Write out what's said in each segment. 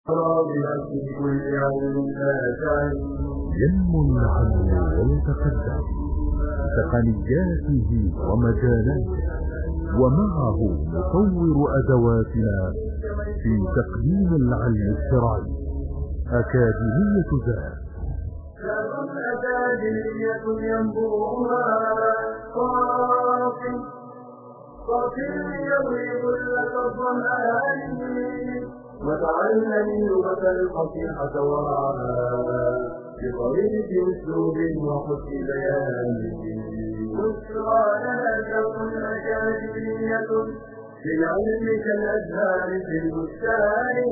ينمو العلم ويتقدم بتقنياته ومجالاته، ومعه مطور أدواتنا في تقديم العلم الشرعي. أكاديمية ذات أكاديمية ينبوها صافي يضيء لك الظمآن، وتعلم لغة الفصيحة وراها بطريق أسلوب وحسن بيان. بشرى لنا أكاديمية بالعلم كالأزهار في البستان.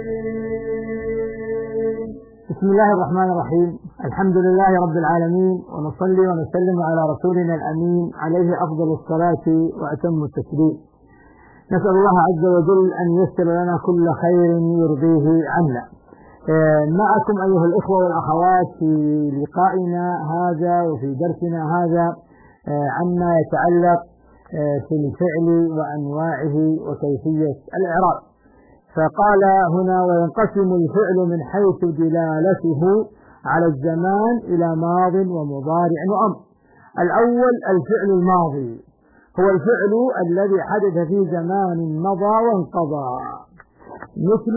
بسم الله الرحمن الرحيم. الحمد لله رب العالمين، ونصلي ونسلم على رسولنا الأمين عليه أفضل الصلاة وأتم التسليم. نسأل الله عز وجل أن ييسر لنا كل خير يرضيه عنا. معكم أيها الإخوة والأخوات في لقائنا هذا وفي درسنا هذا عما يتعلق في الفعل وأنواعه وكيفية الإعراب. فقال هنا: وينقسم الفعل من حيث دلالته على الزمان إلى ماض ومضارع وأمر. الأول الفعل الماضي، هو الفعل الذي حدث في زمان مضى وانقضى، مثل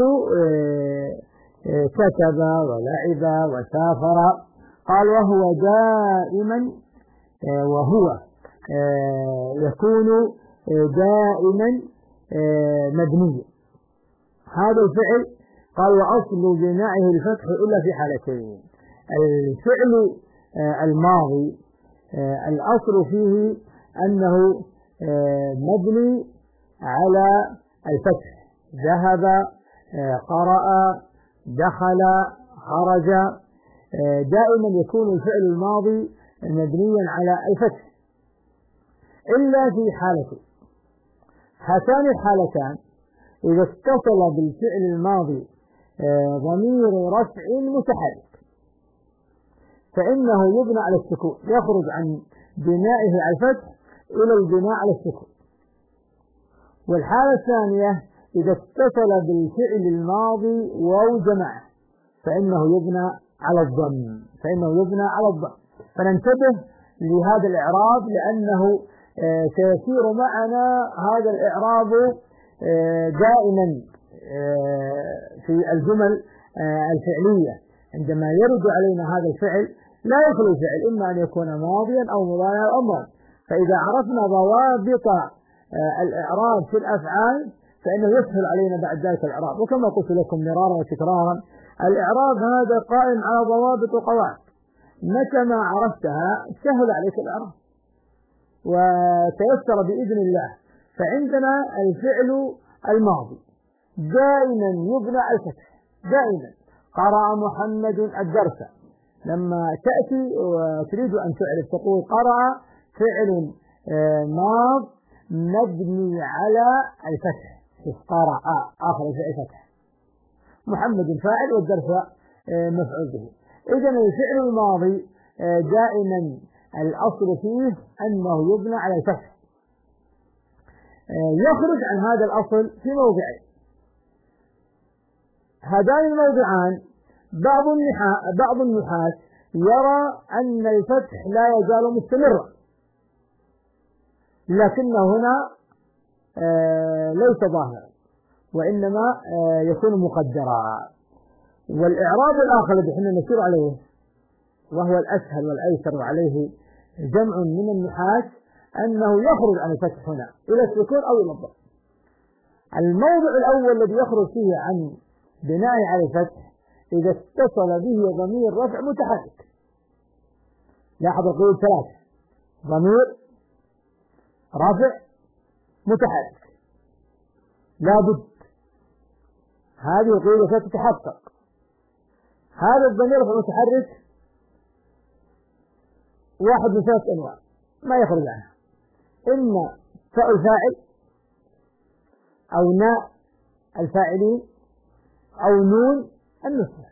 كتب ولعب وسافر. قال: وهو دائما، وهو يكون دائما مبنيا. هذا الفعل قال: وأصل بنائه الفتح إلا في حالتين. الفعل الماضي الأصل فيه أنه مبني على الفتح، ذهب، قرأ، دخل، خرج. دائما يكون الفعل الماضي مبنيا على الفتح إلا في حالتين. هاتان الحالتان: إذا اتصل بالفعل الماضي ضمير رفع متحرك فإنه يبنى على السكون، يخرج عن بنائه على الفتح إلى البناء على السكون. والحالة الثانية: إذا اتصل بالفعل الماضي واو جماعة فإنه يبنى على الضم، فننتبه لهذا الإعراب، لأنه سيسير معنا هذا الإعراب دائما في الجمل الفعلية. عندما يرد علينا هذا الفعل لا يخلو الفعل إما أن يكون ماضيا أو مضارعا أو أمرا. فإذا عرفنا ضوابط الإعراب في الأفعال فإنه يسهل علينا بعد ذلك الإعراب. وكما قلت لكم مرارا وتكرارا، الإعراب هذا قائم على ضوابط وقواعد، متى ما عرفتها سهل عليك الإعراب وتيسر بإذن الله. فعندنا الفعل الماضي دائما يبنى على الفتح، دائما. قرأ محمد الدرس، لما تأتي وتريد أن تعرف تقول قرأ فعل ماض مبني على الفتح. قرأ آخر الفعل فتح، محمد فاعل والدرس مفعول به. إذن الفعل الماضي دائما الأصل فيه أنه يبنى على الفتح. يخرج عن هذا الأصل في موضعين. هذان الموضعان بعض النحاة يرى أن الفتح لا يزال مستمرا، لكنه هنا ليس ظاهرا وإنما يكون مقدرا. والإعراب الآخر الذي احنا نسير عليه وهو الأسهل والأيسر وعليه جمع من النحاة أنه يخرج عن الفتح هنا إلى السكون أو إلى الضم. الموضع الأول الذي يخرج فيه عن بناء على الفتح إذا اتصل به ضمير رفع متحرك. لاحظ القيود ثلاثة: ضمير رفع متحرك لابد، هذه القيود ستتحقق. هذا الضمير الرفع المتحرك واحد من ثلاث أنواع ما يخرج عنها: إما تاء الفاعل أو ناء الفاعلين أو نون النصب.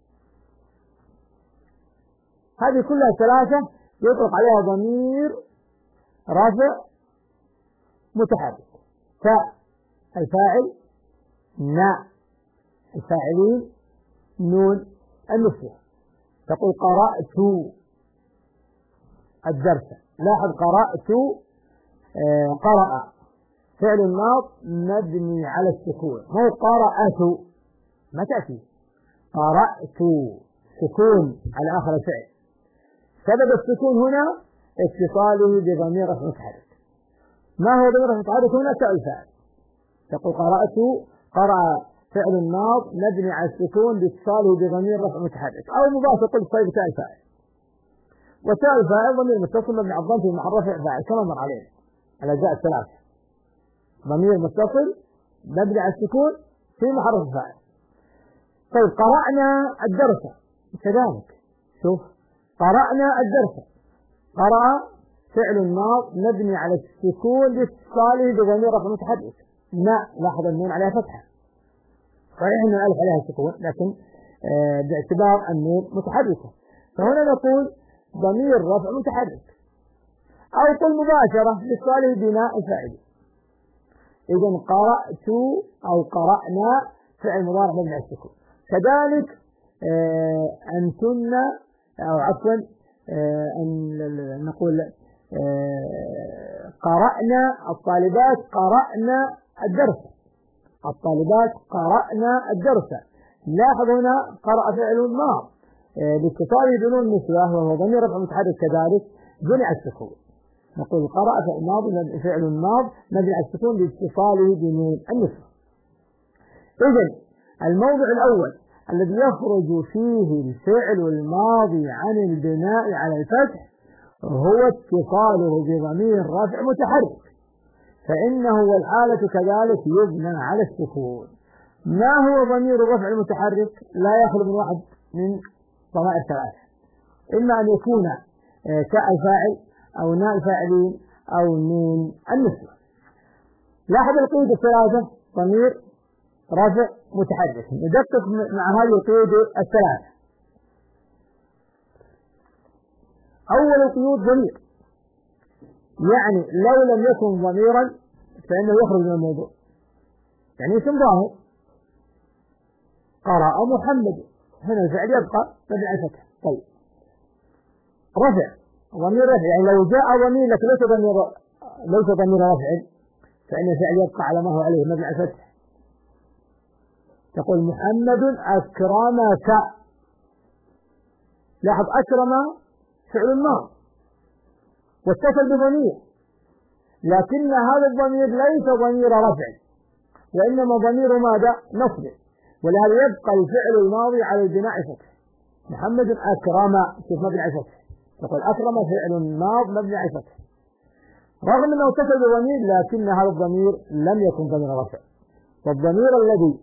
هذه كلها ثلاثة يطلق عليها ضمير رفع متحرك: تاء الفاعل، ناء الفاعلين نون النسوة. تقول قرأت الدرس. لاحظ قرأت قرأ فعل الماض مبني على السكون، مو قرأت ما تأتي. قرأت سكون على آخر الفعل. سبب السكون هنا اتصاله بضمير رفع متحرك. ما هو ضمير رفع متحرك هنا؟ تاء الفاعل. تقول قرأت قرأ فعل الماض مبني على السكون باتصاله بضمير رفع متحرك، أو مضاف قلت طيب تاء الفاعل. وتاء الفاعل ضمير متصل مبني على الضم في محل رفع فاعل كما مر علينا الأجزاء الثلاثة. ضمير متصل مبني على السكون في محل رفع فاعل. طيب قرأنا الدرس كذلك. شوف قرأنا الدرس. قرأ فعل الماض مبني على السكون باتصاله بضمير رفع متحرك. لاحظ النون عليها فتحة. صحيح ان الالف عليها سكون لكن باعتبار النون متحركة، فهنا نقول ضمير رفع متحرك، او قل مباشرة باتصاله بناء الفاعل. اذا قرأت او قرأنا فعل مضارع مبني على السكون. كذلك أنتن أو عفوا أن نقول قرأنا الطالبات قرأنا الدرس. الطالبات قرأنا الدرس. لاحظ هنا قرأ فعل الماض باتصاله بنون النسوة وهو ضمير رفع متحرك كذلك بني على السكون. نقول قرأ فعل الماض مبني على السكون باتصاله بنون النسوة. إذن الموضع الأول الذي يخرج فيه الفعل الماضي عن البناء على الفتح هو اتصاله بضمير رفع متحرك، فإنه والحالة كذلك يبنى على السكون. ما هو ضمير الرفع المتحرك؟ لا يخلو من واحد من ضمائر ثلاثة، إما أن يكون تاء الفاعل أو ناء الفاعلين أو نون النسوة. لاحظ القيود الثلاثة ضمير رفع متحرك. ندقق مع هذه القيود الثلاثة. أول القيود ضمير، يعني لو لم يكن ضميرا فإنه يخرج من الموضوع، يعني اسم ظاهر. قرأ محمد، هنا الفعل يبقى مبني على الفتح. طيب رفع ضمير رفع، يعني لو جاء ضمير لكن ليس ضمير رفع فإن الفعل يبقى على ما هو عليه مبني على الفتح. تقول محمد أكرمك. لاحظ أكرم فعل الماضي واتصل بضمير، لكن هذا الضمير ليس ضمير رفع وإنما ضمير ماذا؟ نصب، ولهذا يبقى الفعل الماضي على البناء فتح. محمد أكرم كيف مبني على الفتح. تقول أكرم فعل ماض مبني على الفتح رغم أنه اتصل بضمير، لكن هذا الضمير لم يكن ضمير رفع. والضمير الذي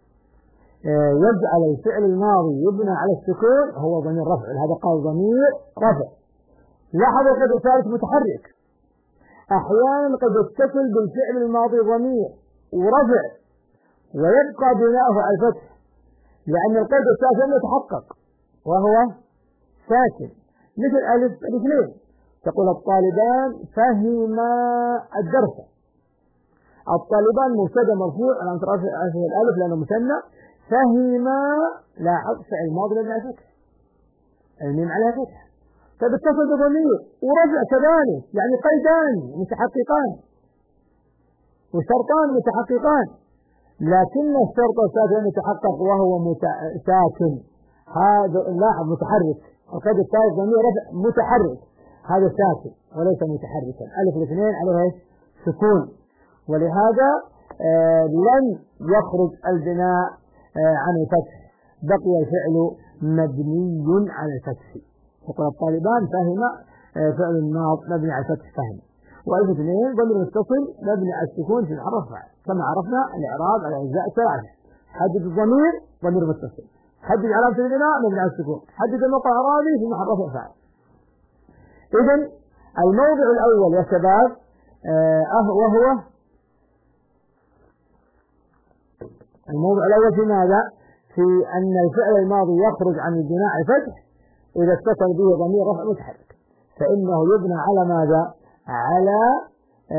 يجعل الفعل الماضي يبنى على السكون هو ضمير رفع، هذا قال ضمير رفع. لاحظوا قد ثالث متحرك، أحيانا قد يتصل بالفعل الماضي ضمير ورفع ويبقى بناؤه على الفتح، لأن القيد الثالث لم يتحقق وهو ساكن مثل ألف الاثنين. تقول الطالبان فهما الدرس. الطالبان مبتدا مرفوع على رفعه الألف لأنه مثنى. فهما لاحظ فعل ماضي مبني على الفتح، الميم عليها فتح، فبتصل بضمير ورفع كذلك، يعني قيدان متحققان وشرطان متحققان، لكن الشرط الثالث لم يتحقق وهو ساكن. هذا لاحظ متحرك، القيد الثالث ضمير رفع متحرك، هذا ساكن وليس متحركا. ألف الاثنين عليها سكون، ولهذا لن يخرج البناء عن الفتح، بقي الفعل مبني على الفتح. يقول الطالبان فهم فعل الماض مبني على الفتح فهم. وألف اثنين ضمير متصل مبني على السكون في محل رفع، كما عرفنا الإعراب على الأجزاء الثلاثة. حدد الضمير ضمير متصل، حدد علامة البناء مبني على السكون، حدد الموقع الإعرابي في محل رفع فاعل. إذن الموضع الأول يا شباب وهو الموضع الأول في ماذا؟ في أن الفعل الماضي يخرج عن البناء الفتح إذا اتصل به ضمير رفع متحرك، فإنه يبنى على ماذا؟ على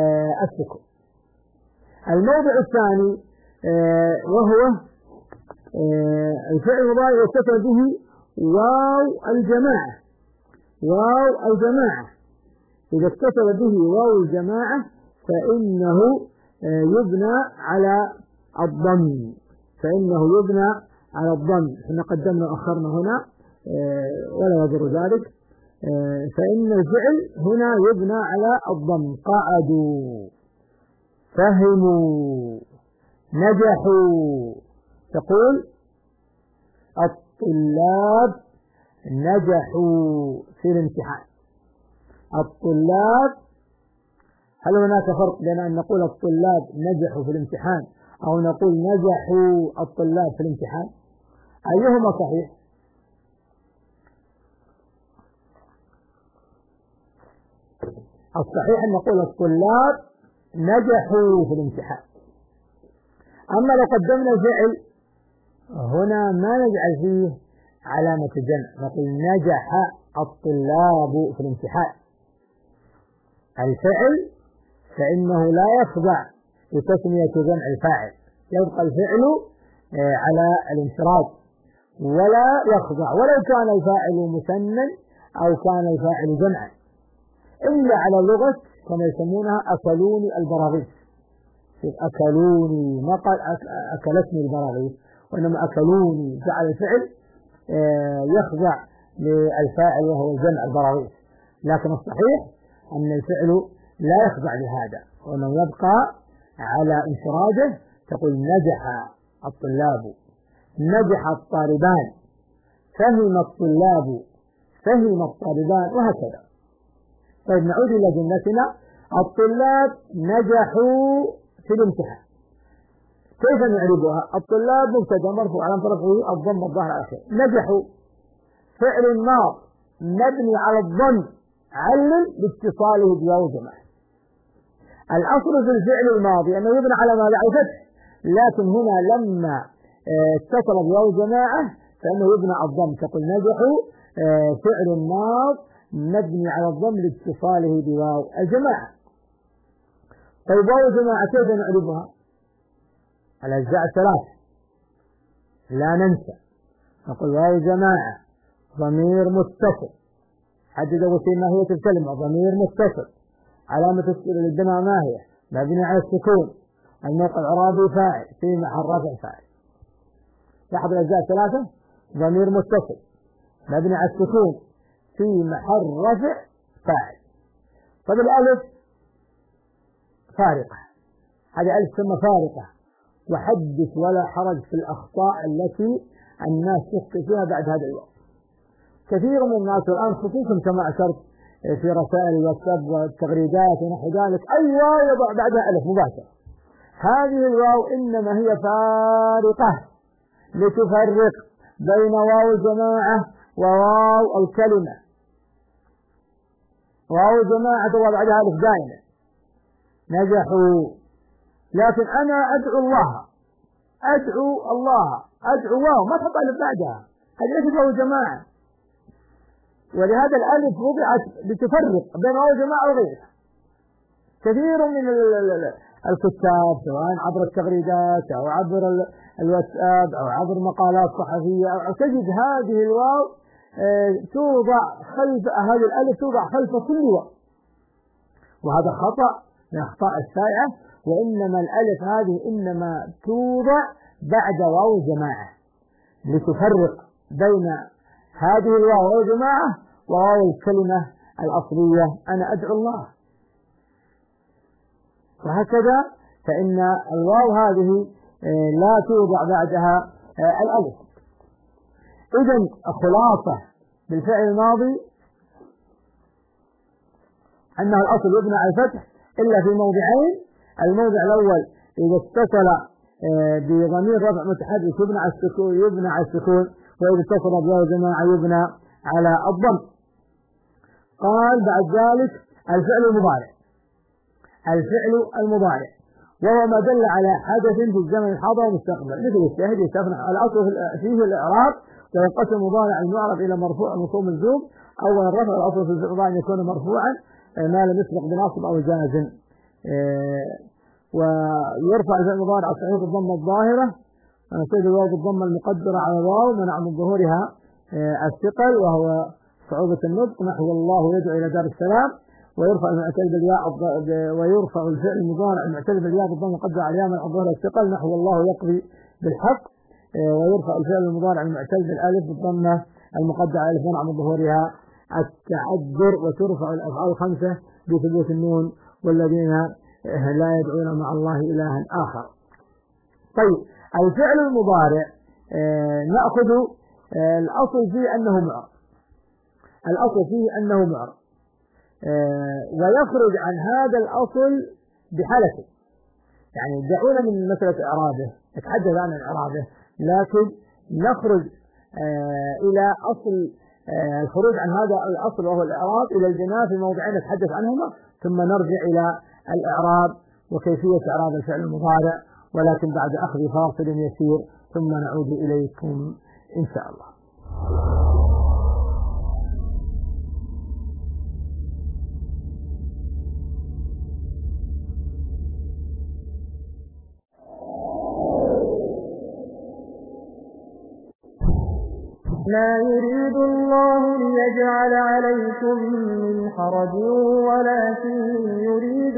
السكون. الموضع الثاني وهو الفعل المضارع يتصل به واو الجماعة. واو الجماعة إذا اتصل به واو الجماعة فإنه يبنى على الضم. فإنه يبنى على الضم. احنا قدمنا وأخرنا هنا ولا يضر ذلك. فإن الفعل هنا يبنى على الضم. قعدوا، فهموا، نجحوا. تقول الطلاب نجحوا في الامتحان. الطلاب، هل هناك فرق بين أن نقول الطلاب نجحوا في الامتحان أو نقول نجحوا الطلاب في الامتحان؟ أيهما صحيح؟ الصحيح أن نقول الطلاب نجحوا في الامتحان. أما لو قدمنا الفعل هنا ما نجعل فيه علامة جمع، نقول نجح الطلاب في الامتحان. الفعل فإنه لا يخضع لتسمية جمع الفاعل، يبقى الفعل على الانفراد ولا يخضع ولو كان الفاعل مثنى أو كان الفاعل جمعا، إلا على لغة كما يسمونها أكلوني البراغيث. أكلوني ما قال أكلتني البراغيث، وإنما أكلوني جعل الفعل يخضع للفاعل وهو جمع البراغيث. لكن الصحيح أن الفعل لا يخضع لهذا وأنه يبقى على انفراده. تقول نجح الطلاب، نجح الطالبان، فهم الطلاب، فهم الطالبان، وهكذا. طيب نعود إلى جملتنا. الطلاب نجحوا في الامتحان. كيف نعربها؟ الطلاب مبتدا مرفوع على رفعه الضم الظاهر على آخره. نجحوا فعل ماض مبني على الضم علل باتصاله بواو الجماعة. الأصل في الفعل الماضي أنه يبنى على ما لا فتح، لكن هنا لما اتصل بواو الجماعة فإنه يبنى على الضم. تقول نجحوا فعل ماض مبني على الضم لاتصاله بواو الجماعة. طيب واو الجماعة كيف نعرفها؟ الأجزاء الثلاث لا ننسى. نقول واو جماعة ضمير متصل، حدد وسيل ماهية الكلمة، ضمير متصل، علامة البناء ما هي؟ مبني على السكون، الموقع الإعرابي فاعل في محل رفع فاعل. لاحظ الأجزاء الثلاثة، ضمير متصل مبني على السكون في محل رفع فاعل. طب الألف فارقة، هذه ألف ثم فارقة، وحدث ولا حرج في الأخطاء التي الناس تخطئ فيها بعد هذا الوقت. كثير من الناس الآن خصوصا كما أشرت في رسائل الواتساب والتغريدات ونحو ذلك أي واو يضع بعدها ألف مباشرة. هذه الواو إنما هي فارقة لتفرق بين واو الجماعة وواو الكلمة. واو الجماعة تضع بعدها ألف دائما نجحوا، لكن أنا أدعو الله، أدعو الله، أدعو واو ما تحط ألف بعدها، هذه ليست واو الجماعة. ولهذا الألف وضعت لتفرق بين واو الجماعة وغيرها. كثير من الكتاب سواء عبر التغريدات أو عبر الواتساب أو عبر مقالات صحفية أو تجد هذه الواو توضع خلف هذه الألف توضع خلف كل واو، وهذا خطأ من الأخطاء الشائعة. وإنما الألف هذه إنما توضع بعد واو الجماعة لتفرق بين هذه الواو الجماعة وواو الكلمة الأصلية أنا أدعو الله. وهكذا فإن الواو هذه لا توضع بعدها الألف. إذن خلاصة بالفعل الماضي أنه الأصل يبنى على الفتح إلا في موضعين. الموضع الأول إذا اتصل بضمير رفع متحرك يبنى على السكون، وإذا اتصل بواو جماعة يبنى على الضم. قال بعد ذلك الفعل المضارع. الفعل المضارع وهو ما دل على حدث في الزمن الحاضر والمستقبل، مثل الشاهد يستثنى الأصل فيه الإعراب، وينقسم مضارع المعرب إلى مرفوع ومنصوب مجزوم. أولا الرفع الأصل في المضارع أن يكون مرفوعا ما لم يسبق بناصب أو جازم، ويرفع الفعل المضارع على صحيح الضمة الظاهرة ونسيب الواو بالضمة المقدرة على الواو منع من ظهورها الثقل وهو صعوبة النطق، نحو الله يدعو إلى دار السلام. ويرفع المعتل بالياء ويرفع الفعل المضارع المعتل بالياء بالضمة المقدرة على الياء منع من ظهورها الثقل، نحو الله يقضي بالحق. ويرفع الفعل المضارع المعتل بالالف بالضمة المقدرة على الالف منع من ظهورها التعذر. وترفع الأفعال الخمسة بثبوت النون والذين لا يدعون مع الله إلها آخر. طيب الفعل المضارع نأخذ الأصل فيه أنه معرب، الأصل فيه أنه معرب، ويخرج عن هذا الأصل بحالته. يعني دعونا من مسألة إعرابه، نتحدث عن إعرابه، لكن نخرج إلى أصل الخروج عن هذا الأصل وهو الإعراب إلى البناء في موضعين نتحدث عنهما، ثم نرجع إلى الإعراب وكيفية إعراب الفعل المضارع، ولكن بعد أخذ فاصل يسير ثم نعود إليكم إن شاء الله. لا يريد الله ليجعل عليكم من حرج ولكن يريد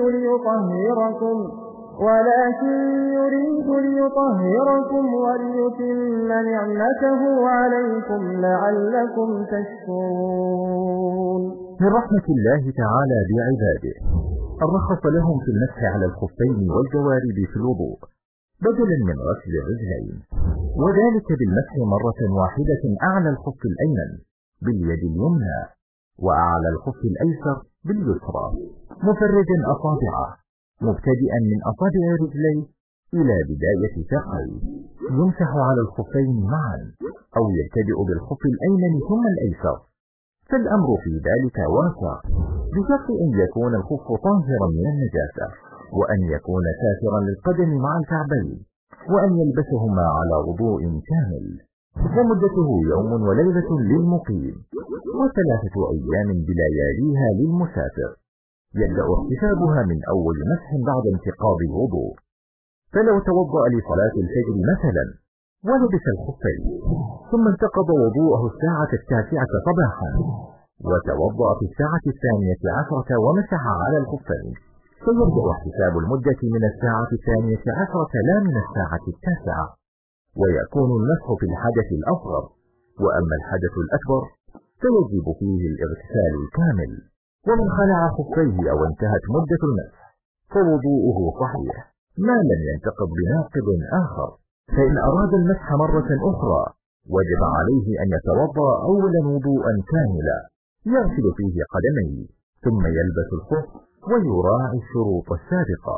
ليطهركم وليتم نعمته عليكم لعلكم تشكرون. من رحمة الله تعالى بعباده الرخص لهم في المسح على الخفين والجوارب في الوضوء بدلا من غسل الرجلين، وذلك بالمسح مرة واحدة أعلى الخف الأيمن باليد اليمنى وأعلى الخف الأيسر باليسرى، مفرجا أصابعه مبتدئا من أصابع رجليه إلى بداية ساقيه، يمسح على الخفين معا أو يبتدئ بالخف الأيمن ثم الأيسر، فالأمر في ذلك واسع، بشرط أن يكون الخف طاهرا من النجاسة، وأن يكون ساترا للقدم مع الكعبين، وأن يلبسهما على وضوء كامل، ومدته يوم وليلة للمقيم، و3 أيام بلياليها للمسافر، يبدأ احتسابها من أول مسح بعد انتقاض الوضوء. فلو توضأ لصلاة الفجر مثلا ولبس الخفين ثم انتقض وضوءه الساعة 9 صباحا وتوضأ في الساعة 12 ومسح على الخفين، فيبدأ احتساب المدة من الساعة 12 لا من الساعة 9، ويكون المسح في الحدث الأصغر، وأما الحدث الأكبر فيجب فيه الاغتسال الكامل. ومن خلع خفيه أو انتهت مدة المسح فوضوءه صحيح ما لم ينتقض بناقض آخر، فإن أراد المسح مرة أخرى وجب عليه أن يتوضأ أولا وضوءا كاملا يغسل فيه قدميه ثم يلبس الخف ويراعي الشروط السابقة.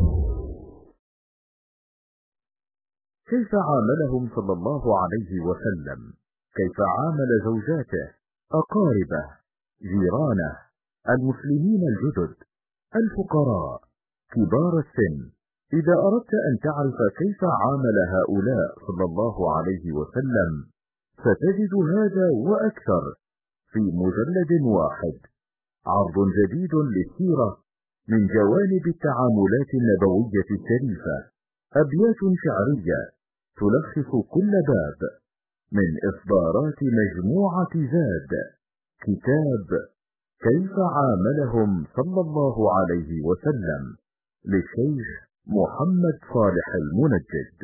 كيف عاملهم صلى الله عليه وسلم؟ كيف عامل زوجاته، أقاربه، جيرانه، المسلمين الجدد، الفقراء، كبار السن؟ إذا أردت أن تعرف كيف عامل هؤلاء صلى الله عليه وسلم فتجد هذا وأكثر في مجلد واحد، عرض جديد للسيرة من جوانب التعاملات النبوية الشريفة، أبيات شعرية تلخص كل باب من إصدارات مجموعة زاد، كتاب كيف عاملهم صلى الله عليه وسلم للشيخ محمد صالح المنجد.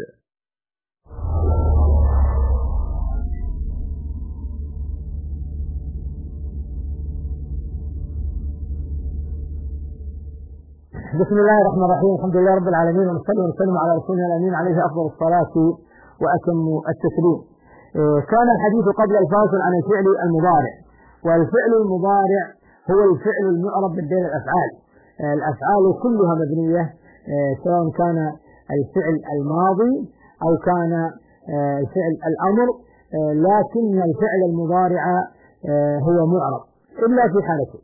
بسم الله الرحمن الرحيم، الحمد لله رب العالمين، ونصلي ونسلم على رسولنا الأمين عليه أفضل الصلاة وأتم التسليم. كان الحديث قبل الفاصل عن الفعل المضارع، والفعل المضارع هو الفعل المعرب من بين الأفعال. الأفعال كلها مبنية، سواء كان الفعل الماضي أو كان الفعل الأمر، لكن الفعل المضارع هو معرب إلا في حالتين.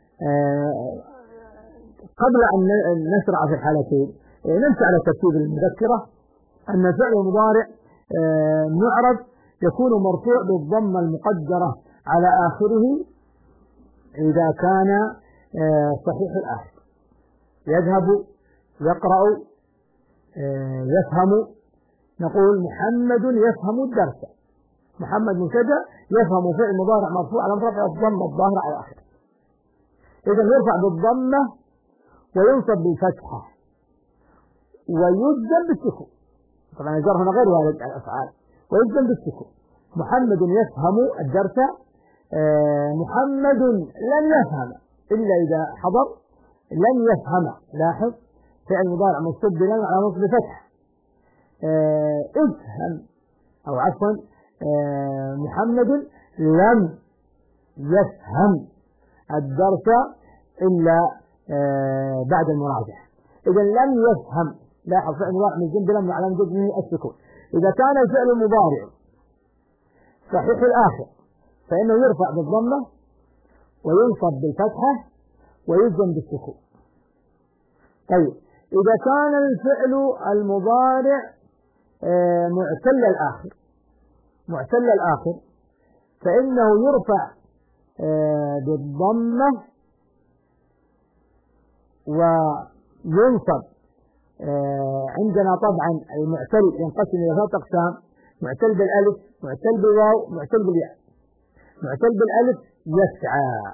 قبل أن نشرع في الحالتين نمشي على ترتيب المذكرة أن الفعل المضارع معرب يكون مرفوع بالضمة المقدرة على آخره إذا كان صحيح الآخر، يذهب، يقرأ، يفهم، نقول محمد يفهم الدرس. محمد مبتدأ يفهم فعل مضارع مرفوع على رفع الضمة الظاهرة على آخره. إذا يرفع بالضمة وينصب بالفتحة ويجزم بالسكون. طبعا الجر هنا غير وارد على الأفعال. ويجزم بالسكون. محمد يفهم الدرس. محمد لن يفهم إلا إذا حضر لن يفهم. لاحظ فعل مضارع منصوب بلن على نصب فتح. افهم أو عفوا محمد لم يفهم الدرس إلا بعد المراجعة. إذا لم يفهم. لاحظ فعل مضارع منصوب بلن على نصب السكون. إذا كان الفعل المضارع صحيح الآخر فإنه يرفع بالضمة وينصب بالفتحة ويجزم بالسكون. طيب إذا كان الفعل المضارع معتل الآخر فإنه يرفع بالضمة وينصب. عندنا طبعا المعتل ينقسم إلى 3 أقسام: معتل بالألف، معتل بالواو، معتل بالياء. معتل بالألف يسعى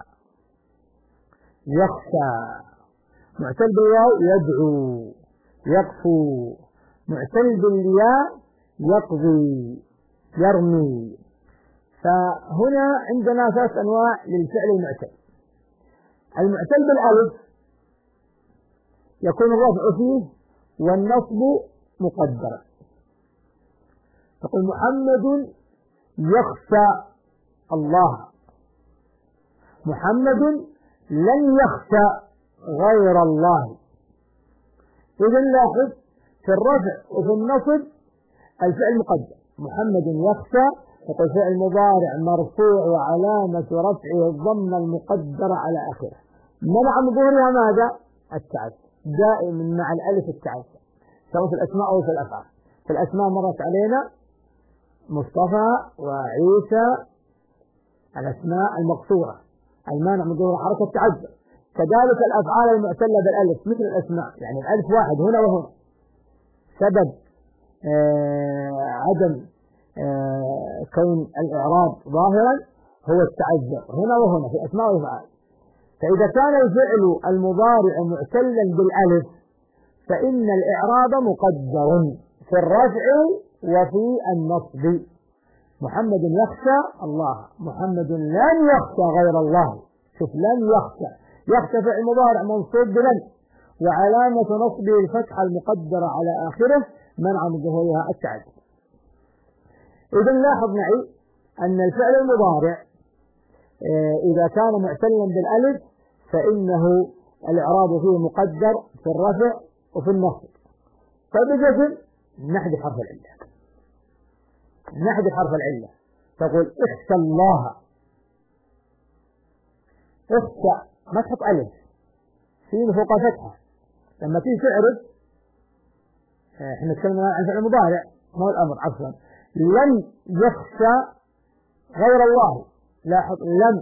يخشى. معتل بالواو يدعو يقفو. معتل بالياء يقضي يرمي. فهنا عندنا 3 أنواع للفعل المعتل. المعتل بالألف يكون الرفع فيه والنصب مقدرا. تقول محمد يخشى الله. محمد لن يخشى غير الله. إذا لاحظ في الرفع وفي النصب الفعل مقدر. محمد يخشى تقول فعل مضارع مرفوع وعلامة رفعه الضمة المقدرة على آخره. منع من ظهورها ماذا؟ التعدي. دائما مع الألف التعدي سواء في الأسماء أو في الأفعال. في الأسماء مرت علينا مصطفى وعيسى الأسماء المقصورة المانع من ظهور حركة تعذر. كذلك الأفعال المعتلة بالألف مثل الأسماء، يعني الألف واحد هنا وهنا. سبب عدم كون الإعراب ظاهرا هو التعذر هنا وهنا في الأسماء والأفعال. فإذا كان الفعل المضارع معتلا بالألف فإن الإعراب مقدر في الرفع وفي النصب. محمد يخشى الله. محمد لن يخشى غير الله. شوف لن يخشى. يخشى فعل مضارع منصوب بلن وعلامة نصبه الفتحة المقدرة على آخره منع من ظهورها التعدي. إذا لاحظ معي أن الفعل المضارع إذا كان معتلا بالألف فإنه الإعراب فيه مقدر في الرفع وفي النصب. فبجزم نحذف حرف العلة. نحذف حرف العلة. تقول اخشى الله. اخشى ما تحط ألف سين فوق فتحة. لما تيجي تعرف احنا تكلمنا عن فعل مضارع ما هو الأمر عفوا. لن يخشى غير الله. لاحظ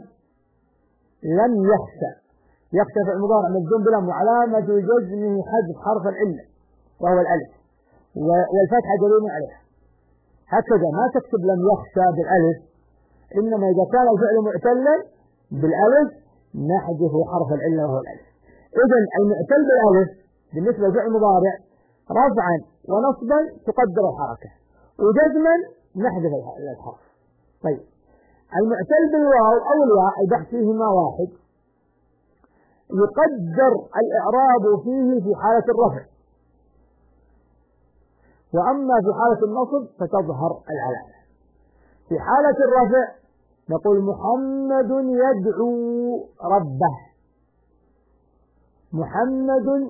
لن يخشى. يخشى فعل مضارع مجزوم بلم وعلامة جزمه حذف حرف العلة وهو الألف والفتحة دليل عليها. هكذا ما تكتب لم يخشى بالألف، إنما إذا كان الفعل معتلا بالألف نحذف حرف العلة وهو الألف. إذن المعتل بالألف بالنسبة للفعل المضارع رفعا ونصبا تقدر الحركة وجزما نحذف الحرف. طيب المعتل بالواو أو الياء البحث فيهما واحد يقدر الإعراب فيه في حالة الرفع، وأما في حالة النصب فتظهر العلامة. في حالة الرفع نقول محمد يدعو ربه. محمد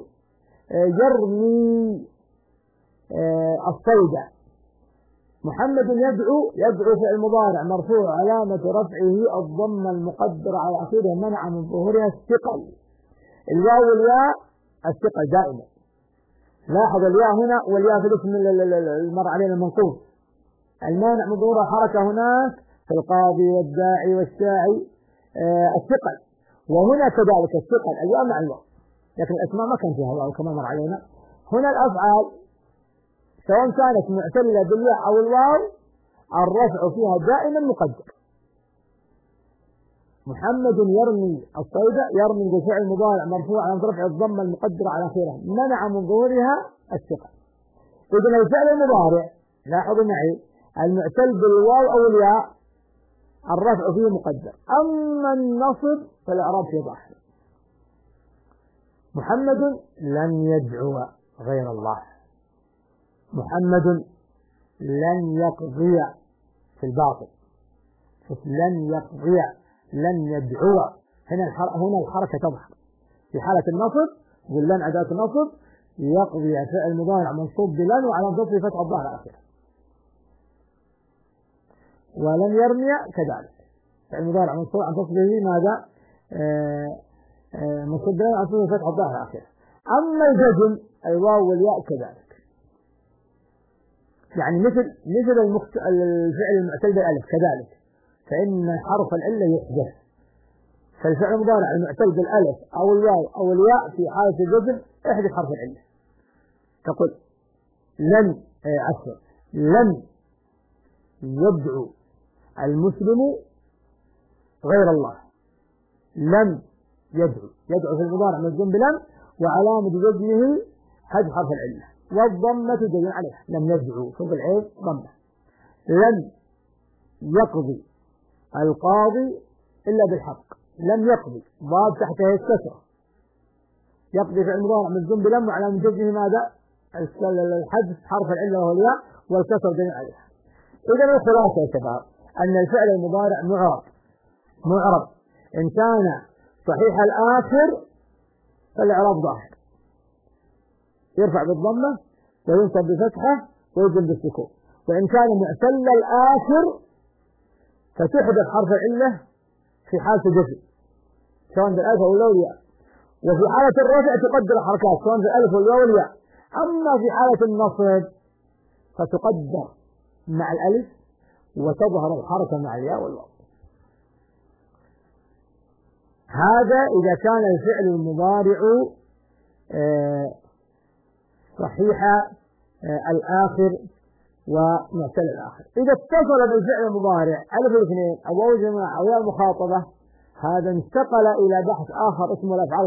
يرمي الصيد. محمد يدعو فعل مضارع مرفوع علامة رفعه الضمة المقدرة على آخره منع من ظهورها الثقل. الواو والياء الثقل دائما. لاحظ الياء هنا والياء في الاسم المر علينا المنصوب. المانع من ظهورها حركة هناك في القاضي والداعي والساعي الثقل، وهنا كذلك الثقل الياء مع الواو، لكن الأسماء ما كان فيها واو كما مر علينا. هنا الأفعال سواء كانت معتلة بالياء أو الواو الرفع فيها دائما مقدر. محمد يرمي الصيد، يرمي بفعل مضارع مرفوع على رفع الضمة المقدرة على آخره منع من ظهورها الثقل. إذن الفعل المضارع لاحظوا معي المعتل بالواو أو الياء الرفع فيه مقدر، أما النصب فالإعراب فيه ظاهر. محمد لن يدعو غير الله، محمد لن يقضي في الباطل، لن يقضي لن يدعو، هنا الحركة تظهر في حالة النصب، ولن أداة النصب، يقضي فعل مضارع منصوب بلن وعلى ضبط فتح الظاهر آخره. ولن يرمي كذلك فعل مضارع منصوب عن تصبه ماذا؟ منصوب بلن عن ضبط فتح الظاهر آخره. أما الجزم الواو والياء كذلك، يعني مثل الفعل المعتل بالألف كذلك، فإن حرف العلة يحذف، فالفعل المضارع المعتل بالألف أو الواو أو الياء في حالة الجزم احذف حرف العلة. تقول لن يدعو المسلم غير الله، لم يدعو في المضارع مجزوم بلم وعلامة جزمه حذف حرف العلة والضمة دليل عليها، لم يدعو فوق العين ضمة. لن يقضي القاضي إلا بالحق، لم يقضي ضاد تحتها الكسرة، يقضي فعل مضارع مجزوم بلم وعلامة جزمه ماذا؟ الحذف حرف العلة وهو الياء والكسر دليل عليها. إذا الخلاصة يا شباب أن الفعل المضارع معرب إن كان صحيح الآخر فالإعراب ظاهر، يرفع بالضمة وينصب بفتحة ويجزم بالسكون، وإن كان معتل الآخر فتحذف حرف العلة في حالة الجزم سواء بالألف أو الواو والياء، وفي حالة الرفع تقدر الحركات سواء بالألف والواو والياء. أما في حالة النصب فتقدر مع الألف وتظهر الحركة مع الياء والواو. هذا إذا كان الفعل المضارع صحيح الآخر ومعتل الآخر. إذا اتصل بالفعل المضارع ألف الاثنين أو واو الجماعة أو ياء المخاطبة هذا انتقل إلى بحث آخر اسمه الأفعال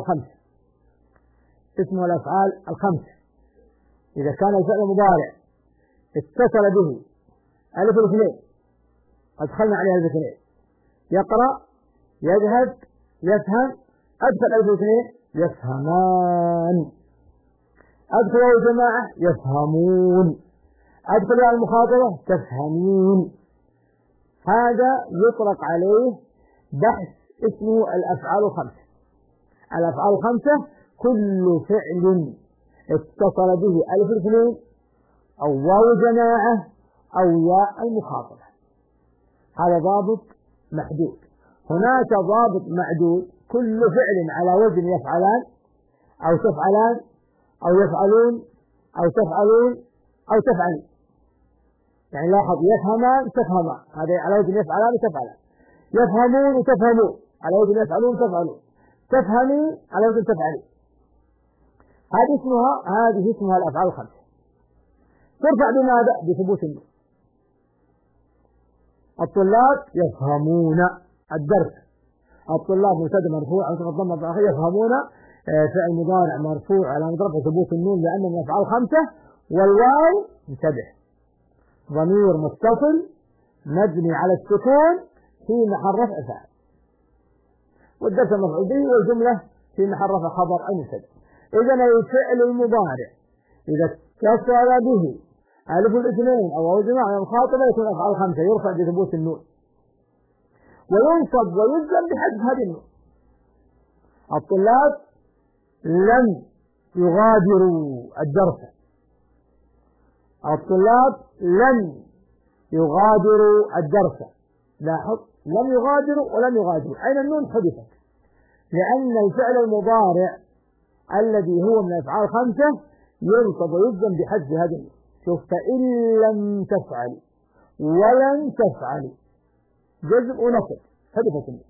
الخمسة. إذا كان الفعل المضارع اتصل به ألف الاثنين أدخلنا عليها ألف الاثنين، يقرأ يذهب يفهم، أدخل ألف الاثنين يفهمان، أدخل الجماعة يفهمون، أدخل على المخاطبة تفهمون. هذا يطلق عليه بحث اسمه الأفعال الخمسة. الأفعال الخمسة كل فعل اتصل به ألف الاثنين أو واو جماعة أو ياء المخاطبة، هذا ضابط محدود. هناك ضابط معدود كل فعل على وزن يفعلان أو تفعلان أو يفعلون أو تفعلون أو تفعلين. يعني لاحظ يفهمان تفهمان هذا على وزن يفعلان وتفعلان، يفهمون وتفهمون على وزن يفعلون وتفعلون، تفهمي على وزن تفعلين. هذه اسمها الأفعال الخمسة. ترفع بماذا؟ بثبوت النون. الطلاب يفهمون الدرس، الطلاب مبتدأ مرفوع على الضمة الظاهرية، يفهمون فعل مضارع مرفوع على رفع ثبوت النون لأنه من الأفعال الخمسة، والواو انتبه ضمير متصل مبني على السكون في محل رفع فاعل، والدرس مفعول به والجملة في محل رفع خبر أو مبتدأ. إذا الفعل المضارع إذا اتصل به ألف الاثنين أو واو جماعة المخاطبة يكون أفعال خمسة، يرفع بثبوت النون وينصب ويجزم بحذف هذه النون. الطلاب لم يغادروا الدرس، الطلاب لن يغادروا الدرس. لاحظ لم يغادروا ولم يغادروا، أين النون؟ حذفت، لأن الفعل المضارع الذي هو من الأفعال الخمسة ينصب ويجزم بحذف هذه النون. شوف فإن لم تفعل ولن تفعل جزم ونصب حذفت النون.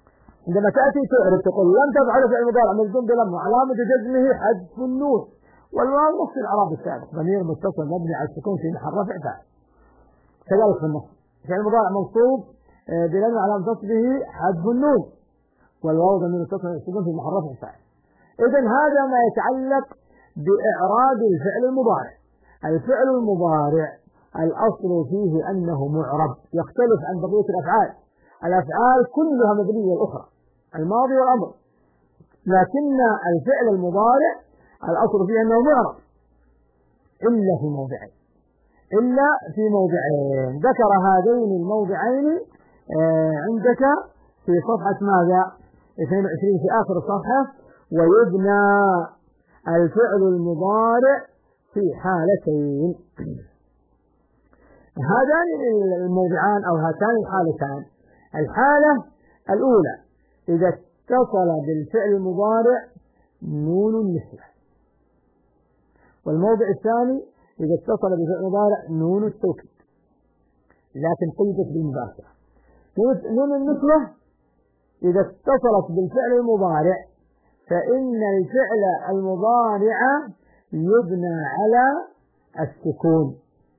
عندما تأتي تعرف تقول لم تفعل فعل مضارع مجزوم بلم وعلامة جزمه حذف النون، والواو نص الإعراب السابق ضمير متصل مبني على السكون في محل رفع فاعل. كذلك في النص فعل مضارع منصوب بلام على نصبه حذف النون والواو ضمير متصل السكون في محل رفع فاعل. إذا هذا ما يتعلق بإعراب الفعل المضارع. الفعل المضارع الأصل فيه أنه معرب، يختلف عن بقية الأفعال. الأفعال كلها مبنية الأخرى الماضي والأمر، لكن الفعل المضارع الأصل فيه أنه معرب إلا في موضعين ذكر هذين الموضعين عندك في صفحة ماذا 22 في آخر الصفحة. ويبنى الفعل المضارع في حالتين. هذان الموضعان أو هاتان الحالتان: الحالة الأولى إذا اتصل بالفعل المضارع نون النسوة، والموضع الثاني إذا اتصل بالفعل المضارع نون التوكيد لكن قيدت بالمباشرة. نون النسوة إذا اتصلت بالفعل المضارع فإن الفعل المضارع يبنى على السكون،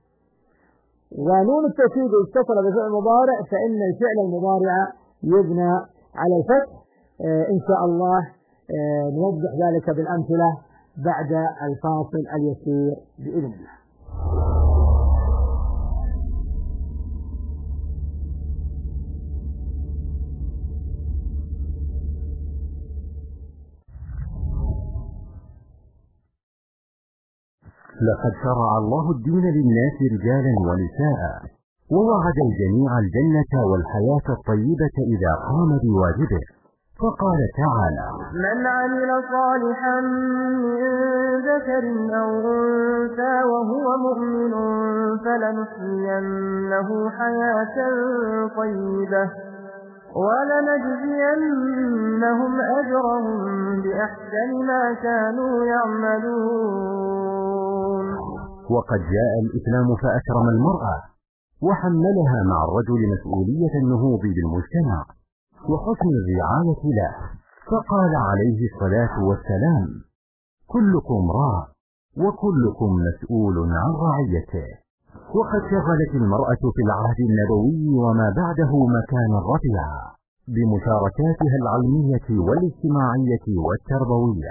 ونون التوكيد إذا اتصل بالفعل المضارع فإن الفعل المضارع يبنى على الفتح. إن شاء الله نوضح ذلك بالأمثلة بعد الفاصل اليسير بإذن الله. لقد شرع الله الدين للناس رجالا ونساء، ووعد الجميع الجنة والحياة الطيبة إذا قام بواجبه، فقال تعالى: من عمل صالحا من ذكر أو أنثى وهو مؤمن فلنحيينه حياة طيبة ولنجزينهم أجرهم بأحسن ما كانوا يعملون. وقد جاء الإسلام فأكرم المرأة وحملها مع الرجل مسؤولية النهوض بالمجتمع وحسن الرعاية له، فقال عليه الصلاة والسلام: كلكم راع وكلكم مسؤول عن رعيته. وقد شغلت المرأة في العهد النبوي وما بعده مكانا رفيعا بمشاركاتها العلمية والاجتماعية والتربوية،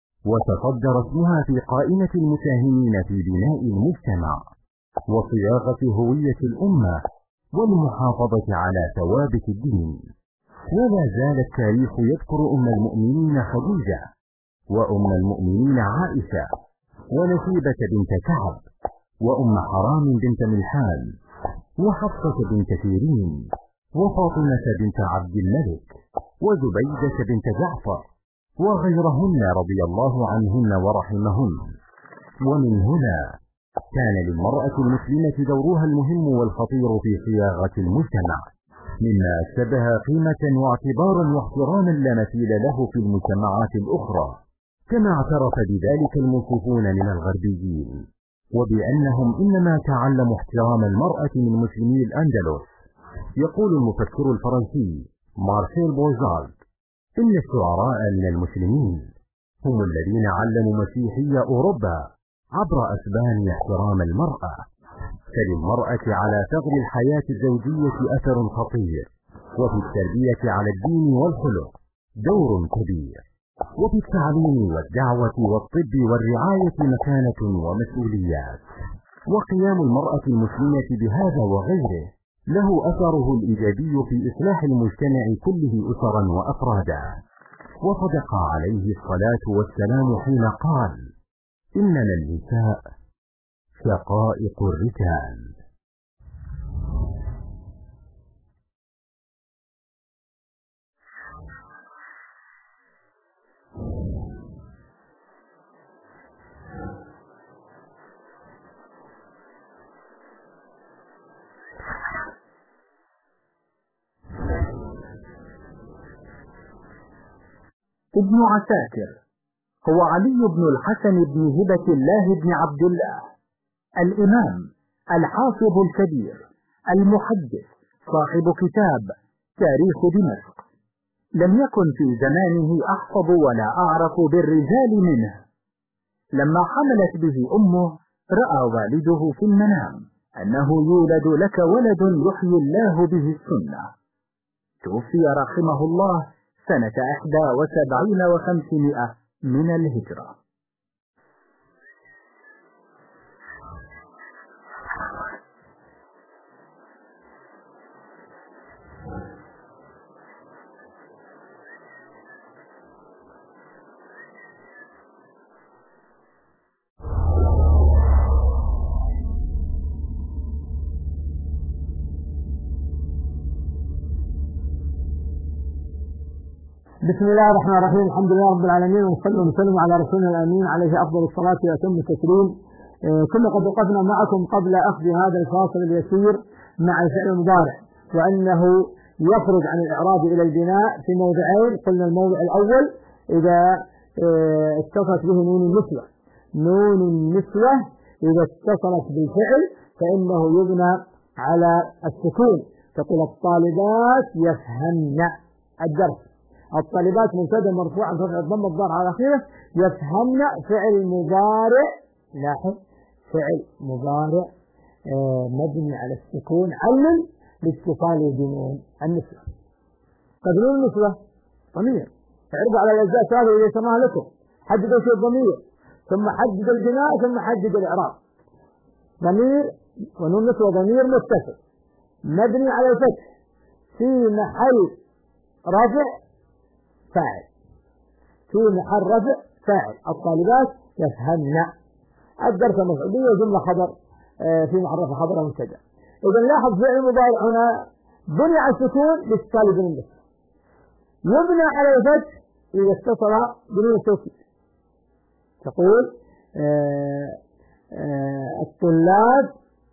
وتصدر اسمها في قائمة المساهمين في بناء المجتمع وصياغة هوية الأمة والمحافظة على ثوابت الدين. ولا زال التاريخ يذكر أم المؤمنين خديجة، وأم المؤمنين عائشة، ونسيبة بنت كعب، وأم حرام بنت ملحان، وحفصة بنت سيرين، وفاطمة بنت عبد الملك، وزبيدة بنت جعفر، وغيرهن رضي الله عنهن ورحمهن. ومن هنا كان للمرأة المسلمة دورها المهم والخطير في صياغة المجتمع، مما أكسبها قيمة واعتبارا واحتراما لا مثيل له في المجتمعات الأخرى، كما اعترف بذلك المنصفون من الغربيين، وبأنهم إنما تعلموا احترام المرأة من مسلمي الأندلس. يقول المفكر الفرنسي مارسيل بوزارد: إن الشعراء من المسلمين هم الذين علموا مسيحي أوروبا عبر أسبان احترام المرأة. فللمرأة على ثغر الحياة الزوجية أثر خطير، وفي التربية على الدين والخلق دور كبير، وفي التعليم والدعوة والطب والرعاية مكانة ومسؤوليات. وقيام المرأة المسلمة بهذا وغيره له أثره الإيجابي في إصلاح المجتمع كله أسرا وأفرادا. وصدق عليه الصلاة والسلام حين قال: إنما النساء شقائق الرجال. ابن عساكر هو علي بن الحسن بن هبة الله بن عبد الله، الإمام الحافظ الكبير المحدث صاحب كتاب تاريخ دمشق. لم يكن في زمانه أحفظ ولا أعرف بالرجال منه، لما حملت به أمه رأى والده في المنام أنه يولد لك ولد يحيي الله به السنة. توفي رحمه الله سنة 71 و500 من الهجرة. بسم الله الرحمن الرحيم. الحمد لله رب العالمين، ونصلي ونسلم على رسولنا الامين عليه افضل الصلاه واتم التسليم. كنا قد وقفنا معكم قبل اخذ هذا الفاصل اليسير مع الفعل المضارع، وانه يخرج عن الاعراب الى البناء في موضعين. قلنا الموضع الاول اذا اتصلت به نون النسوه. نون النسوه اذا اتصلت بالفعل فانه يبنى على السكون. تقول الطالبات يفهمن الدرس. الطالبات مبتدا مرفوع عن رفع الضمه الظاهر على اخره. يفهمن فعل مضارع. لاحظ فعل مضارع مبني على السكون علم لاتصاله بنون النسوه. طيب نون النسوه ضمير، اعرضوا على الاجزاء الثلاثه اللي سماها لكم. حددوا شيء الضمير، ثم حدد البناء، ثم حدد الاعراب. ضمير ونون النسوه ضمير متصل مبني على الفتح في محل رفع فاعل. في محل رفع فاعل. الطالبات يفهمن. الدرس مفعول وجملة خبر في محل رفع خبر مبتدا. إذا لاحظ فعل المضارع هنا بني على السكون لاتصال بنون النسوة، يبنى على الفتح إذا اتصل بنون التوكيد. تقول الطلاب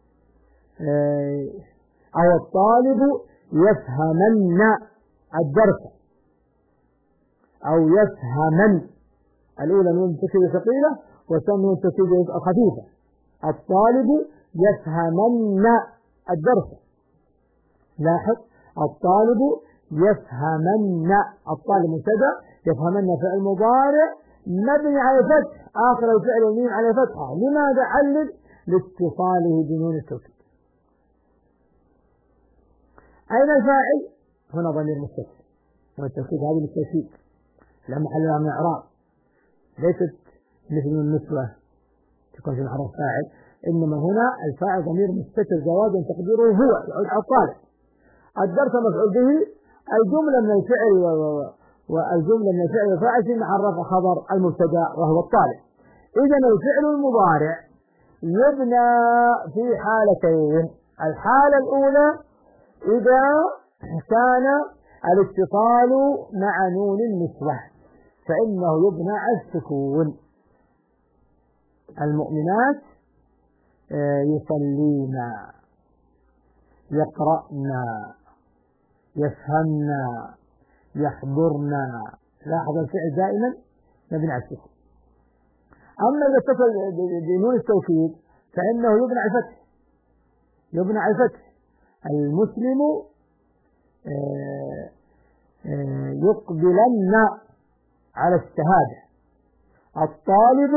أو الطالب يفهمن الدرس أو يفهمن. الأولى نون التوكيد ثقيلة والثانية نون التوكيد خفيفة. الطالب يفهمن الدرس. لاحظ الطالب يفهمن. الطالب مبتدا، يفهمن فعل مضارع مبني على فتح آخر الفعل الميم على فتحة. لماذا؟ علل لاتصاله بنون التوكيد. أين الفاعل؟ هنا ضمير متصل. نون التوكيد هذه للتوكيد لا محل لها من إعراب، ليست مثل النسوة تكون في محل فاعل، إنما هنا الفاعل ضمير مستتر جوازا تقديره هو يعود على الطالب. الدرس مفعول به. الجملة من الفعل والجملة من الفعل والفاعل في محل رفع خبر المبتدا وهو الطالب. إذا الفعل المضارع يبنى في حالتين. الحالة الأولى إذا كان الاتصال مع نون النسوة فإنه يبنى على السكون. المؤمنات يصلين، يقرأن، يفهمن، يحضرن. لاحظ الفعل دائما مبني على السكون. أما إذا اتصل بنون التوكيد فإنه يبنى على الفتح. يبنى على الفتح. المسلم يقبلن على الشهادة. الطالب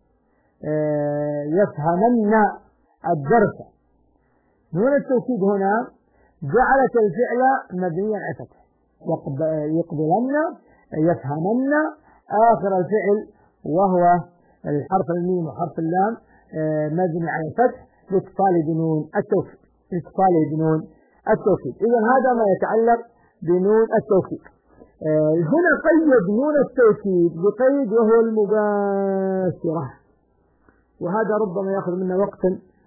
يفهمن الدرس. نون التوكيد هنا جعلت الفعل مبنيا على الفتح. يقبلن، يفهمن، آخر الفعل وهو الحرف الميم وحرف اللام مبني على الفتح لاتصال بنون التوكيد. إذا هذا ما يتعلق بنون التوكيد. هنا قيد نون التوكيد بقيد وهو المباشرة، وهذا ربما يأخذ منا وقتا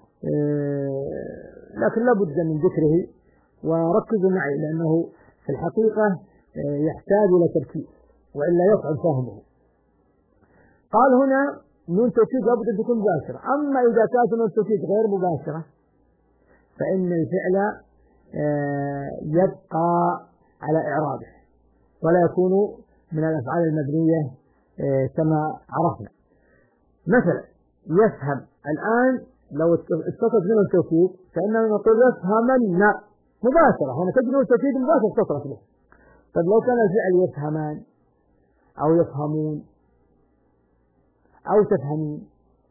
لكن لا بد من ذكره، وركزوا معي لأنه في الحقيقة يحتاج إلى تركيز وإلا يصعب فهمه. قال هنا نون توكيد لابد أن تكون مباشرة. أما إذا كانت نون توكيد غير مباشرة فإن الفعل يبقى على إعرابه ولا يكون من الأفعال المبنية كما عرفنا. مثلا يفهم. الآن لو اتصلت نون التوكيد فإننا نقول يفهمن مباشرة. هنا تجد نون التوكيد مباشرة اتصلت به. طيب لو كان الفعل يفهمان أو يفهمون أو تفهمين.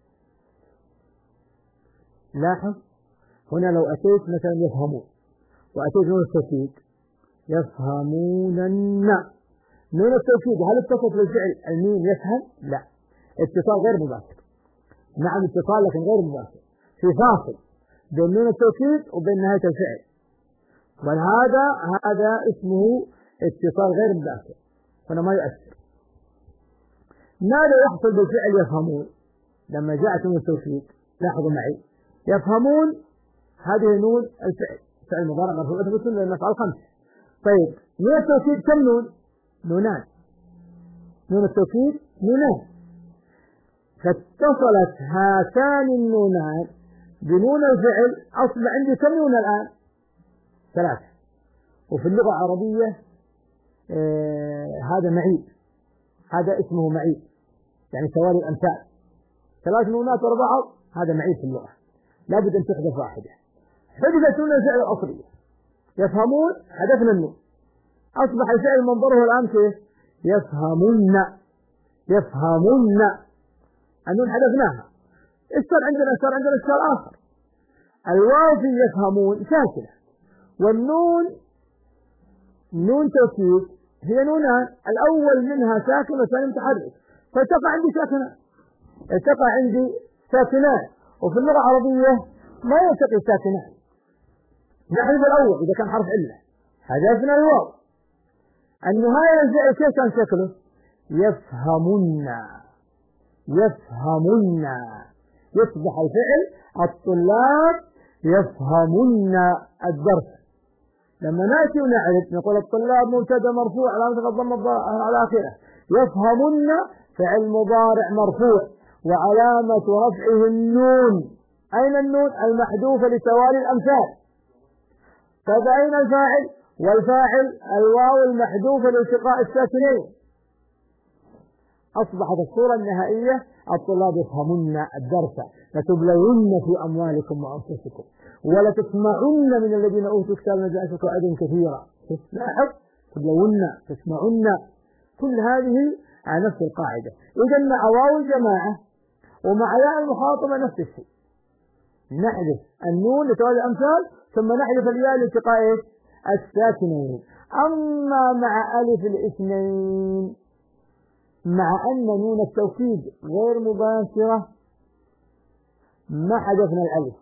لاحظ هنا لو أتيت مثلا يفهمون وأتيت نون التوكيد يفهمونن، نون التوكيد هل اتصلت بالفعل الميم يفهم؟ لا، اتصال غير مباشر. نعم اتصال لكن غير مباشر، في فاصل بين نون التوكيد وبين نهاية الفعل، هذا اسمه اتصال غير مباشر، هنا ما يؤثر. ماذا يحصل بالفعل يفهمون لما جاءت نون التوكيد؟ لاحظوا معي، يفهمون هذه نون الفعل، فعل مضارع مرفوع بسكون لأن الأفعال 5. طيب نون التوكيد كم نون؟ نونان. نون التوكيد نونان، فاتصلت هاتان النونان بنون الفعل، أصبح عندي كم نون الآن؟ 3. وفي اللغة العربية هذا معيب، هذا اسمه معيب، يعني توالي الأمثال، 3 نونات ورا بعض، هذا معيب في اللغة، لابد أن تحذف واحدة. حذفت نون الفعل الأصلية يفهمون، حذفنا النون، أصبح الفعل منظره الآن كيف؟ يفهمون. يفهمون النون حذفناها، ايش صار عندنا؟ صار عندنا اشكال آخر، الواو في يفهمون ساكنة، والنون نون توكيد هي نونان، الأول منها ساكن والثاني متحرك، فتقع عندي ساكنة، التقى عندي ساكنان، وفي اللغة العربية ما يلتقي ساكنان، نحذف الأول إذا كان حرف علة، حذفنا الواو. النهاية الفعل كيف كان شكله؟ يفهمون. يفهمون، يصبح الفعل الطلاب يفهمون الدرس. لما نأتي ونعرف نقول الطلاب مبتدا مرفوع علامة الضمة على آخره، يفهمون فعل مضارع مرفوع وعلامة رفعه النون. أين النون؟ المحذوفة لتوالي الأمثال. طيب أين الفاعل؟ والفاعل الواو المحذوفة لالتقاء الساكنين. أصبحت الصورة النهائية الطلاب يفهمون الدرس، لتبلون في أموالكم وأنفسكم ولتسمعن من الذين أوتوا الكتاب نجاشة وعدا كثيرا. لاحظ، تبلون تسمعن، كل هذه على نفس القاعدة. إذا مع واو الجماعة ومع ياء المخاطبة نفس الشيء، نحذف النون لتوالي الأمثال ثم نحذف الياء لالتقاء الساكنين. أما مع ألف الاثنين، مع أن نون التوكيد غير مباشرة ما حذفنا الألف،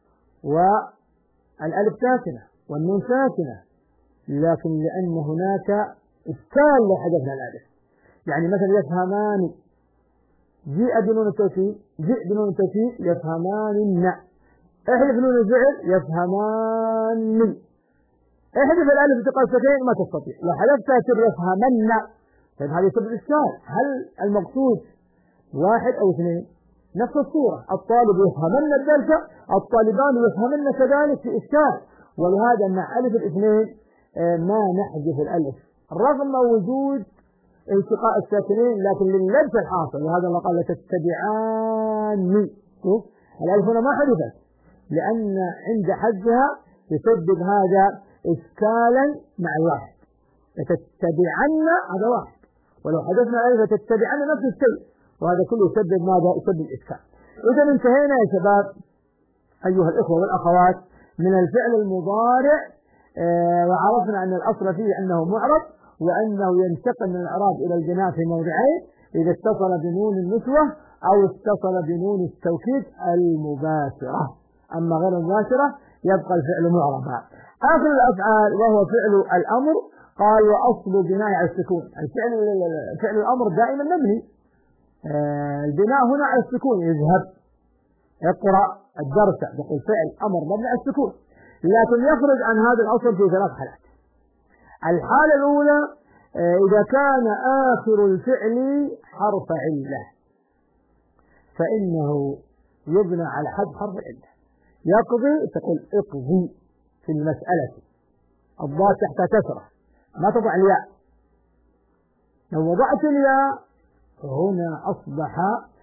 والألف ساكنة والنون ساكنة، لكن لأن هناك إشكال لحذفنا الألف. يعني مثلا يفهمان، جيء بنون التوكيد، جيء بنون التوكيد يفهمان، احذف نون الفعل يفهمان، احذف الألف التقاء الساكنين ما تستطيع، لو حذفتها تصير يفهمن. طيب هذه سبب الإشكال، هل المقصود واحد أو اثنين؟ نفس الصورة، الطالب يفهمن الدرس، الطالبان يفهمن كذلك، في إشكال. ولهذا مع ألف الاثنين ما نحذف الألف رغم وجود التقاء الساكنين، لكن لللبس الحاصل، وهذا الله قال لتتبعان. الألف هنا ما حذفت، لأن عند حذفها يسبب هذا إشكالا مع الواحد. لتتبعن هذا واحد، ولو حدثنا ألف تتبعن نفس الشيء، وهذا كله يسبب ماذا؟ يسبب إشكال. إذا انتهينا يا شباب أيها الإخوة والأخوات من الفعل المضارع، وعرفنا أن الأصل فيه أنه معرب، وأنه ينتقل من الإعراب إلى البناء في موضعين، إذا اتصل بنون النسوة أو اتصل بنون التوكيد المباشرة. أما غير المباشرة يبقى الفعل معربا. آخر الأفعال وهو فعل الأمر، قال وأصل بناء على السكون. فعل الأمر دائما مبني، البناء هنا على السكون، يذهب، اقرأ الدرس، يقول فعل أمر مبني على السكون، لكن يخرج عن هذا الأصل في 3 حالات. الحالة الأولى إذا كان آخر الفعل حرف علة فإنه يبنى على حذف حرف العلة. يقضي، تقول اقضي في المسألة، الضاد تحت كسرة ما تضع الياء، لو وضعت الياء هنا أصبح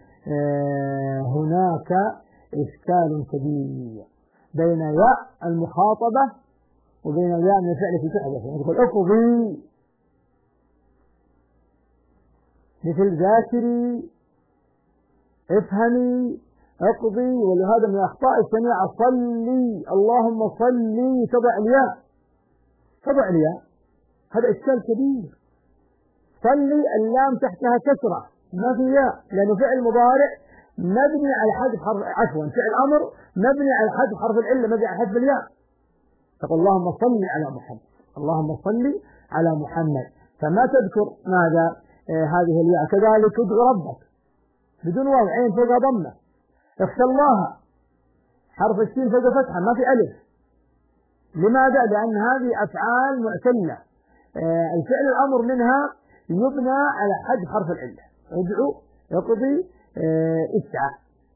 هناك إشكال كبير بين ياء المخاطبة وبين ياء من الفعل في تحدث. يعني تقول اقضي مثل ذاكري افهمي اقضي. ولهذا من الأخطاء الشنيعة صلي، اللهم صلي، تضع الياء، هذا إشكال كبير. صلي اللام تحتها كسرة ما في ياء، لأنه فعل مضارع مبني على حذف حرف، عفوا فعل أمر مبني على حذف حرف العلة، مبني على حذف الياء. تقول اللهم صل على محمد، اللهم صل على محمد، فما تذكر ماذا هذه الياء. كذلك ادعو ربك بدون واو، عين فوق ضمة. اخشى الله، حرف الشين فوق فتحة ما في ألف. لماذا؟ لأن هذه أفعال معتلة، الفعل الأمر منها يبنى على حذف حرف العلة. ادعو، اقضي، اسعى.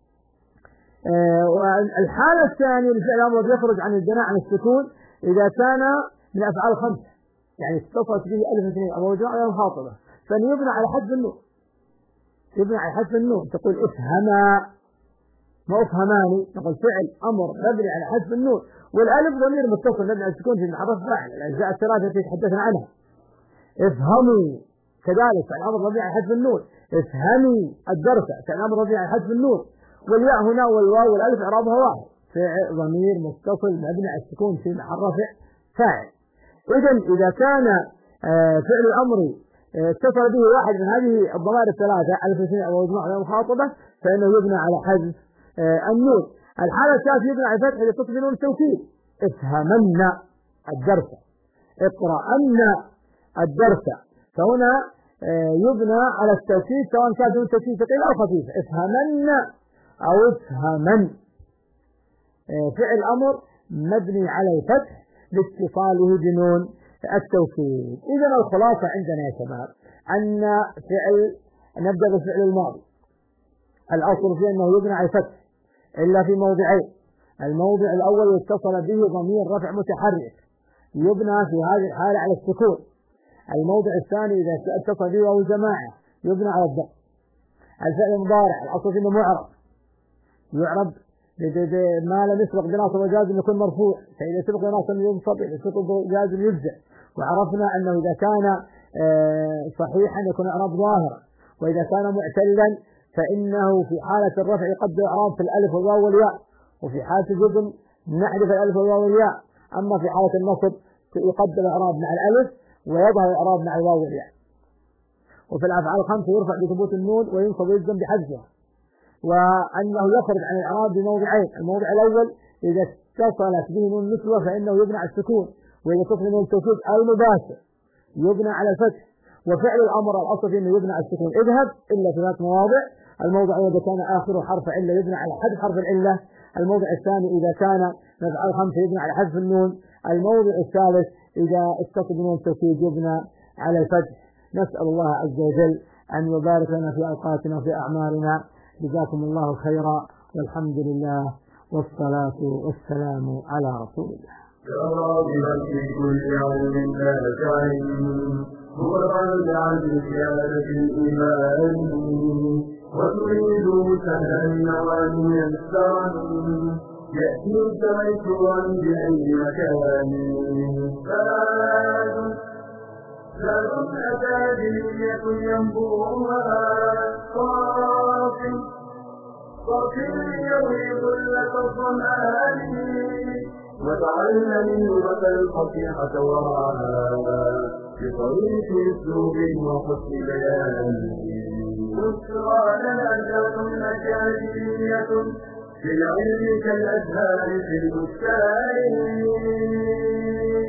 والحالة الثانية لفعل الأمر يخرج عن البناء عن السكون إذا كان من أفعال خمسة، يعني اتصلت به ألف اثنين أو وجاء على الخاطبة، فإن يبنى على حذف النون، يبنى على حذف النون. تقول افهما، ما افهماني، نقول فعل أمر مبني على حذف النون، والألف ضمير متصل مبني على السكون في محرف فاعل، الأجزاء الثلاثة التي تحدثنا عنها. افهموا كذلك فعل أمر مبني على حذف النون. افهمي الدرس فعل أمر مبني على حذف النون. والياء هنا والواو والألف إعرابها واحد، فعل ضمير متصل مبني على السكون في محرف فاعل. إذا كان فعل الأمر اتصل به واحد من هذه الضمائر الثلاثة ألف اثنين أو مجموعة أو مخاطبة، فإنه يبنى على حذف النون. الحالة الثالثة يبنى على فتح يتصل بنون التوكيد. افهمن الدرس، اقرأن الدرس، فهنا يبنى على التوكيد سواء كان دون توكيد ثقيل أو خفيف. افهمن أو افهمن، فعل أمر مبني على الفتح لاتصاله بنون التوكيد. إذا الخلاصة عندنا يا شباب أن نبدأ بالفعل الماضي، الأصل فيه أنه يبنى على الفتح إلا في موضعين. الموضع الأول يتصل به ضمير رفع متحرك، يبنى في هذه الحالة على السكون. الموضع الثاني إذا اتصل به أو جماعة يبنى على الضم. الفعل المضارع الأصل فيه يعرب ما لم يسبق بناصب وجازم يكون مرفوع، فإذا سبق بناصب ينصب، إذا سبق بجازم يجزم. وعرفنا أنه إذا كان صحيحا يكون إعراب ظاهرا، وإذا كان معتلا فإنه في حالة الرفع يقدر إعراب في الألف والواو والياء، وفي حالة الجزم نحذف الألف والواو والياء. أما في حالة النصب يقدر إعراب مع الألف ويظهر الإعراب مع الواو والياء. وفي الأفعال الخمسة يرفع بثبوت النون وينصب ويجزم بحذفها. وأنه يخرج عن الإعراب بموضعين، الموضع الأول إذا اتصلت به نون نسوة فإنه يبنى على السكون، وإذا اتصل نون التوكيد المباشر يبنى على الفتح. وفعل الأمر الأصل فيه أنه يبنى على السكون اذهب إلا في ثلاث مواضع. الموضع إذا كان آخره حرف علة يبنى على حذف حرف العلة. الموضع الثاني إذا كان من أفعال خمسة يبنى على حذف النون. الموضع الثالث إذا اتصل بنون التوكيد يبنى على الفتح. نسأل الله عز وجل أن يبارك لنا في أوقاتنا وفي أعمالنا. جزاكم الله خيرا، والحمد لله والصلاة والسلام على رسول الله. يا راغبا في كل علم نافع متطلعا لزيادة الإيمان، وتريد سهلا ويسرا يأتيك ميسورا بأي مكان. زاد أكاديمية ينبوعها صافي يروي ظلة الظمآن، وتعلم لغة الفصيحة وراها بطريق أسلوب وحسن بيان. بشرى لنا ذات أكاديمية في العلم كالأزهار في البستان.